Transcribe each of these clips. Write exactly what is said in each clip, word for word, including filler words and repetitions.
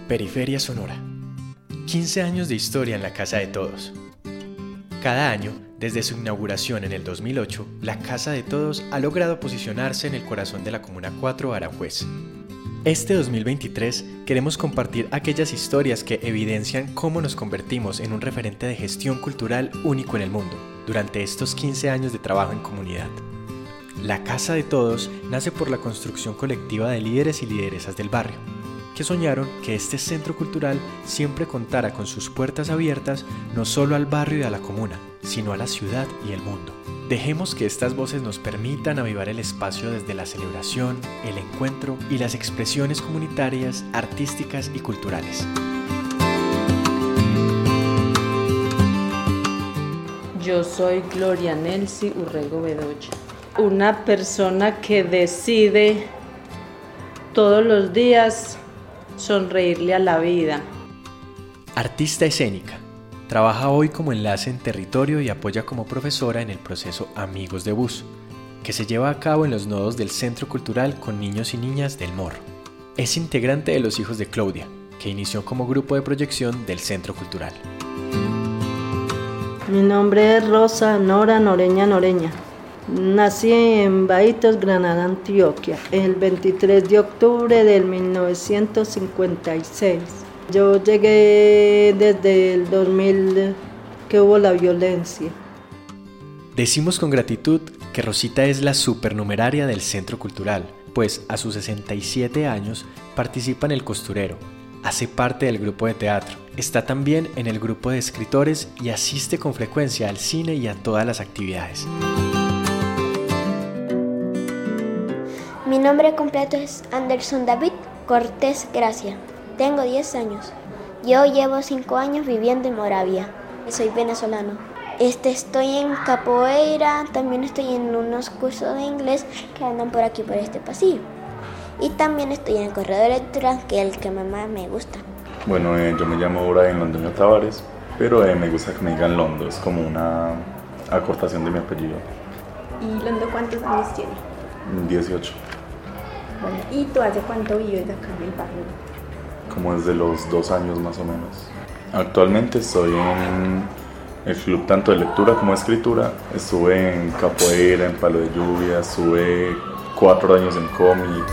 Periferia Sonora. quince años de historia en la Casa de Todos. Cada año, desde su inauguración en el dos mil ocho, la Casa de Todos ha logrado posicionarse en el corazón de la Comuna cuatro Aranjuez. Este dos mil veintitrés queremos compartir aquellas historias que evidencian cómo nos convertimos en un referente de gestión cultural único en el mundo durante estos quince años de trabajo en comunidad. La Casa de Todos nace por la construcción colectiva de líderes y lideresas del barrio, que soñaron que este centro cultural siempre contara con sus puertas abiertas no solo al barrio y a la comuna, sino a la ciudad y el mundo. Dejemos que estas voces nos permitan avivar el espacio desde la celebración, el encuentro y las expresiones comunitarias, artísticas y culturales. Yo soy Gloria Nelsi Urrego Bedoya, una persona que decide todos los días sonreírle a la vida. Artista escénica. Trabaja hoy como enlace en territorio y apoya como profesora en el proceso Amigos de Bus, que se lleva a cabo en los nodos del Centro Cultural con niños y niñas del Morro. Es integrante de Los Hijos de Claudia, que inició como grupo de proyección del Centro Cultural. Mi nombre es Rosa Nora Noreña Noreña. Nací en Bahitos, Granada, Antioquia, el veintitrés de octubre del mil novecientos cincuenta y seis. Yo llegué desde el dos mil que hubo la violencia. Decimos con gratitud que Rosita es la supernumeraria del Centro Cultural, pues a sus sesenta y siete años participa en El Costurero, hace parte del grupo de teatro, está también en el grupo de escritores y asiste con frecuencia al cine y a todas las actividades. Mi nombre completo es Anderson David Cortés Gracia. Tengo diez años. Yo llevo cinco años viviendo en Moravia. Soy venezolano. Este, estoy en capoeira, también estoy en unos cursos de inglés que andan por aquí, por este pasillo. Y también estoy en el corredor electoral, que es el que más me gusta. Bueno, eh, yo me llamo Brian Londoño Tavares, pero eh, me gusta que me digan Londo, es como una acortación de mi apellido. ¿Y Londo cuántos años tiene? dieciocho. Bueno, ¿y tú hace cuánto vives acá en el barrio? Como desde los dos años más o menos. Actualmente estoy en el club tanto de lectura como de escritura. Estuve en capoeira, en palo de lluvia, estuve cuatro años en cómic.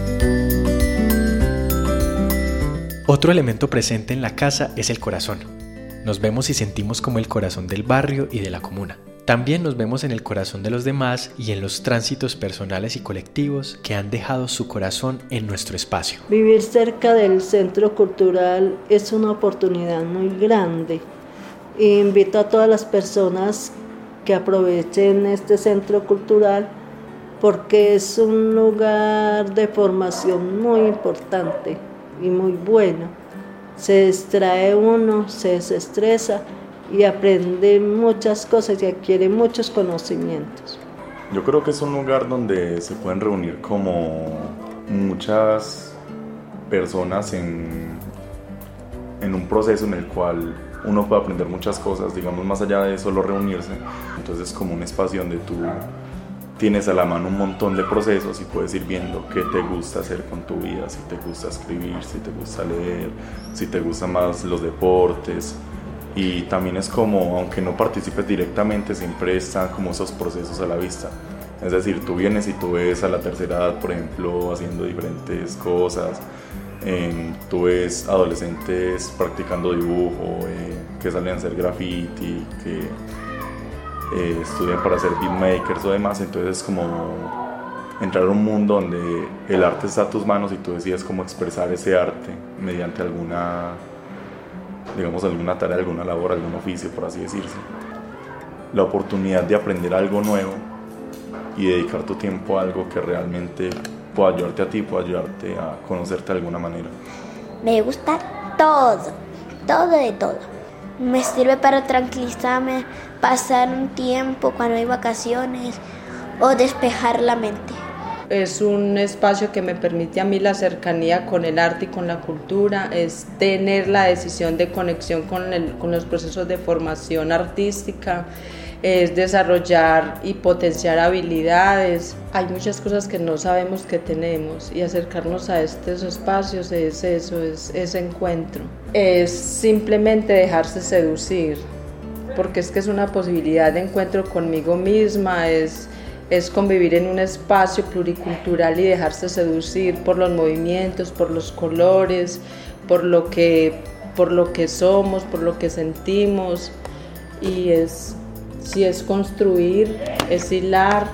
Otro elemento presente en la casa es el corazón. Nos vemos y sentimos como el corazón del barrio y de la comuna. También nos vemos en el corazón de los demás y en los tránsitos personales y colectivos que han dejado su corazón en nuestro espacio. Vivir cerca del centro cultural es una oportunidad muy grande. Invito a todas las personas que aprovechen este centro cultural porque es un lugar de formación muy importante y muy bueno. Se distrae uno, se desestresa y aprende muchas cosas y adquiere muchos conocimientos. Yo creo que es un lugar donde se pueden reunir como muchas personas en, en un proceso en el cual uno puede aprender muchas cosas, digamos, más allá de solo reunirse. Entonces es como un espacio donde tú tienes a la mano un montón de procesos y puedes ir viendo qué te gusta hacer con tu vida, si te gusta escribir, si te gusta leer, si te gustan más los deportes. Y también es como, aunque no participes directamente, siempre están como esos procesos a la vista. Es decir, tú vienes y tú ves a la tercera edad, por ejemplo, haciendo diferentes cosas. Eh, tú ves adolescentes practicando dibujo, eh, que salen a hacer graffiti, que eh, estudian para ser beatmakers o demás. Entonces es como entrar a un mundo donde el arte está a tus manos y tú decides cómo expresar ese arte mediante alguna... digamos, alguna tarea, alguna labor, algún oficio, por así decirse. La oportunidad de aprender algo nuevo y dedicar tu tiempo a algo que realmente pueda ayudarte a ti, pueda ayudarte a conocerte de alguna manera. Me gusta todo, todo de todo. Me sirve para tranquilizarme, pasar un tiempo cuando hay vacaciones o despejar la mente. Es un espacio que me permite a mí la cercanía con el arte y con la cultura, es tener la decisión de conexión con, el, con los procesos de formación artística, es desarrollar y potenciar habilidades. Hay muchas cosas que no sabemos que tenemos y acercarnos a estos espacios es eso, es ese encuentro. Es simplemente dejarse seducir, porque es que es una posibilidad de encuentro conmigo misma, es, es convivir en un espacio pluricultural y dejarse seducir por los movimientos, por los colores, por lo que, por lo que somos, por lo que sentimos, y es, si es construir, es hilar,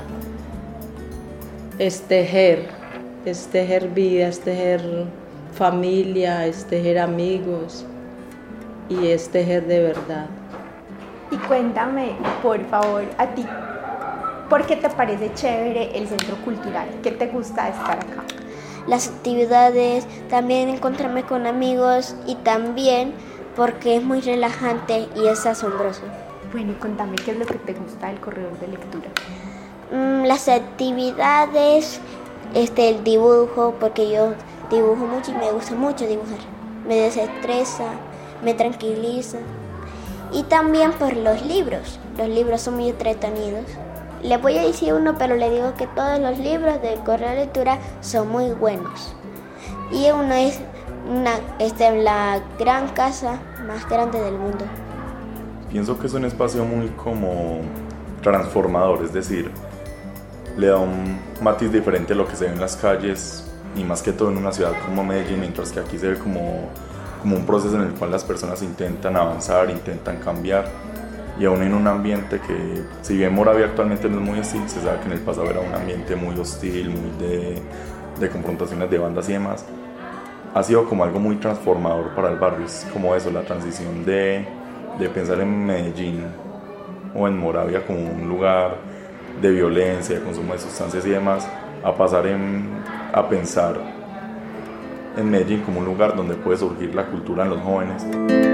es tejer, es tejer vida, es tejer familia, es tejer amigos y es tejer de verdad. Y cuéntame, por favor, a ti, ¿por qué te parece chévere el centro cultural? ¿Qué te gusta de estar acá? Las actividades, también encontrarme con amigos y también porque es muy relajante y es asombroso. Bueno, y contame qué es lo que te gusta del corredor de lectura. Mm, las actividades, este, el dibujo, porque yo dibujo mucho y me gusta mucho dibujar. Me desestresa, me tranquiliza. Y también por los libros. Los libros son muy entretenidos. Le voy a decir uno, pero le digo que todos los libros del corredor de lectura son muy buenos. Y uno es una, este, la gran casa más grande del mundo. Pienso que es un espacio muy como transformador, es decir, le da un matiz diferente a lo que se ve en las calles y más que todo en una ciudad como Medellín, mientras que aquí se ve como, como un proceso en el cual las personas intentan avanzar, intentan cambiar, y aún en un ambiente que, si bien Moravia actualmente no es muy así, se sabe que en el pasado era un ambiente muy hostil, muy de, de confrontaciones de bandas y demás, ha sido como algo muy transformador para el barrio. Es como eso, la transición de, de pensar en Medellín o en Moravia como un lugar de violencia, de consumo de sustancias y demás, a pasar en, a pensar en Medellín como un lugar donde puede surgir la cultura en los jóvenes.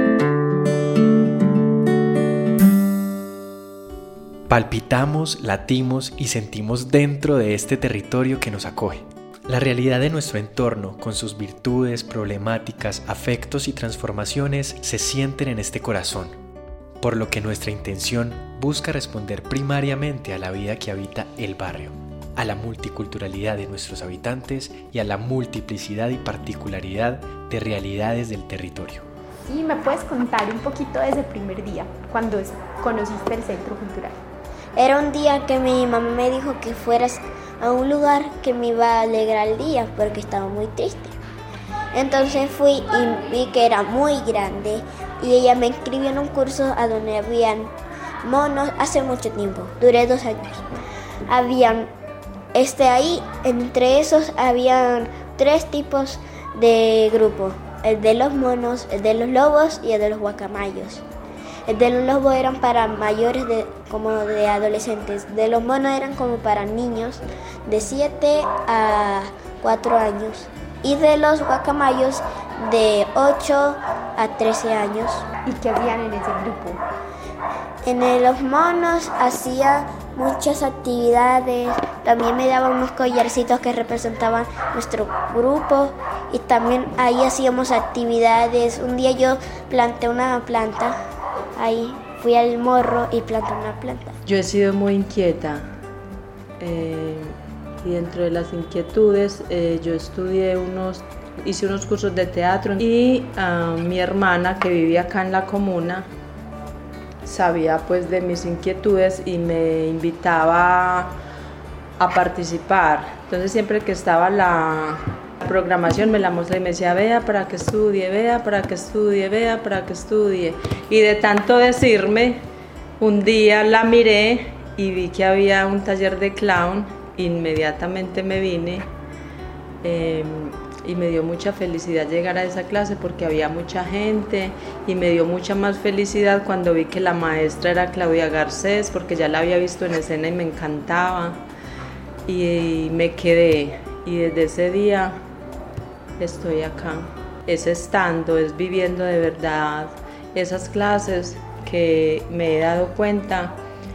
Palpitamos, latimos y sentimos dentro de este territorio que nos acoge. La realidad de nuestro entorno, con sus virtudes, problemáticas, afectos y transformaciones, se sienten en este corazón, por lo que nuestra intención busca responder primariamente a la vida que habita el barrio, a la multiculturalidad de nuestros habitantes y a la multiplicidad y particularidad de realidades del territorio. ¿Y me puedes contar un poquito de ese primer día, cuando conociste el centro cultural? Era un día que mi mamá me dijo que fueras a un lugar que me iba a alegrar el día porque estaba muy triste. Entonces fui y vi que era muy grande y ella me inscribió en un curso a donde habían monos hace mucho tiempo, duré dos años. Habían, este ahí, entre esos habían tres tipos de grupo, el de los monos, el de los lobos y el de los guacamayos. El de los lobos eran para mayores de, como de adolescentes, de los monos eran como para niños de siete a cuatro años y de los guacamayos de ocho a trece años. ¿Y qué hacían en ese grupo? En el, los monos hacía muchas actividades, también me daban unos collarcitos que representaban nuestro grupo y también ahí hacíamos actividades. Un día yo planté una planta. Ahí fui al morro y planté una planta. Yo he sido muy inquieta eh, y dentro de las inquietudes eh, yo estudié unos, hice unos cursos de teatro y uh, mi hermana que vivía acá en la comuna sabía pues de mis inquietudes y me invitaba a participar. Entonces siempre que estaba la programación me la mostraba y me decía, vea para que estudie, vea para que estudie, vea para que estudie. Y de tanto decirme, un día la miré y vi que había un taller de clown, inmediatamente me vine eh, y me dio mucha felicidad llegar a esa clase porque había mucha gente y me dio mucha más felicidad cuando vi que la maestra era Claudia Garcés porque ya la había visto en escena y me encantaba y, y me quedé y desde ese día estoy acá. Es estando, es viviendo de verdad esas clases que me he dado cuenta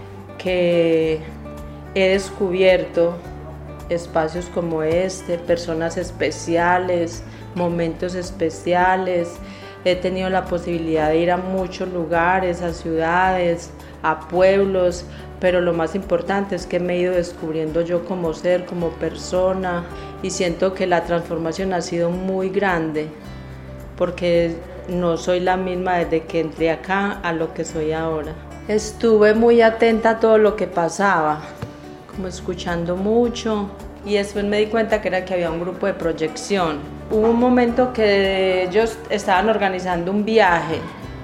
que he descubierto espacios como este, personas especiales, momentos especiales. He tenido la posibilidad de ir a muchos lugares, a ciudades, a pueblos, pero lo más importante es que me he ido descubriendo yo como ser, como persona, y siento que la transformación ha sido muy grande, porque no soy la misma desde que entré acá a lo que soy ahora. Estuve muy atenta a todo lo que pasaba, como escuchando mucho, y después me di cuenta que era que había un grupo de proyección. Hubo un momento que ellos estaban organizando un viaje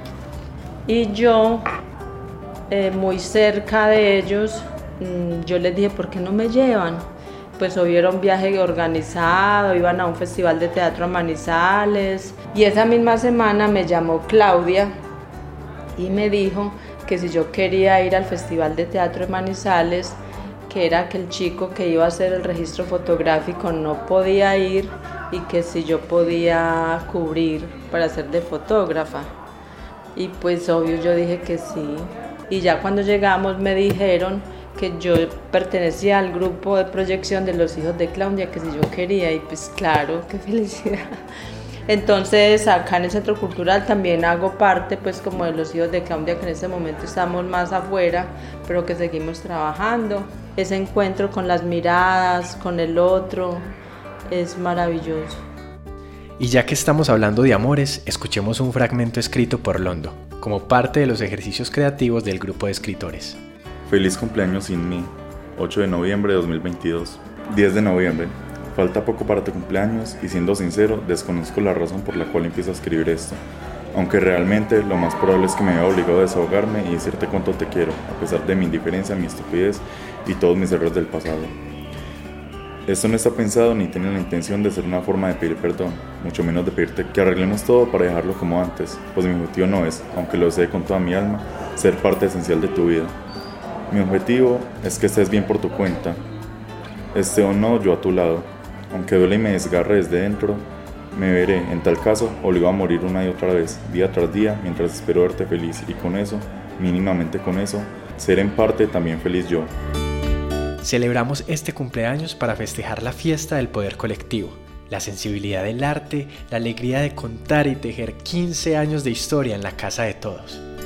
y yo, eh, muy cerca de ellos, mmm, yo les dije, ¿por qué no me llevan? Pues obvio era un viaje organizado, iban a un festival de teatro a Manizales, y esa misma semana me llamó Claudia y me dijo que si yo quería ir al festival de teatro de Manizales, que era que el chico que iba a hacer el registro fotográfico no podía ir y que si yo podía cubrir para ser de fotógrafa. Y pues obvio yo dije que sí. Y ya cuando llegamos me dijeron que yo pertenecía al grupo de proyección de los hijos de Claudia, que si yo quería, y pues claro, qué felicidad. Entonces acá en el Centro Cultural también hago parte pues como de los hijos de Claudia, que en este momento estamos más afuera, pero que seguimos trabajando. Ese encuentro con las miradas, con el otro, es maravilloso. Y ya que estamos hablando de amores, escuchemos un fragmento escrito por Londo, como parte de los ejercicios creativos del grupo de escritores. Feliz cumpleaños sin mí, ocho de noviembre de dos mil veintidós. diez de noviembre. Falta poco para tu cumpleaños y siendo sincero, desconozco la razón por la cual empiezo a escribir esto. Aunque realmente lo más probable es que me haya obligado a desahogarme y decirte cuánto te quiero, a pesar de mi indiferencia, mi estupidez y todos mis errores del pasado. Esto no está pensado ni tiene la intención de ser una forma de pedir perdón, mucho menos de pedirte que arreglemos todo para dejarlo como antes, pues mi objetivo no es, aunque lo sé con toda mi alma, ser parte esencial de tu vida. Mi objetivo es que estés bien por tu cuenta, esté o no yo a tu lado, aunque duele y me desgarre desde dentro, me veré, en tal caso, obligado a morir una y otra vez, día tras día, mientras espero verte feliz, y con eso, mínimamente con eso, ser en parte también feliz yo. Celebramos este cumpleaños para festejar la fiesta del poder colectivo, la sensibilidad del arte, la alegría de contar y tejer quince años de historia en la casa de todos.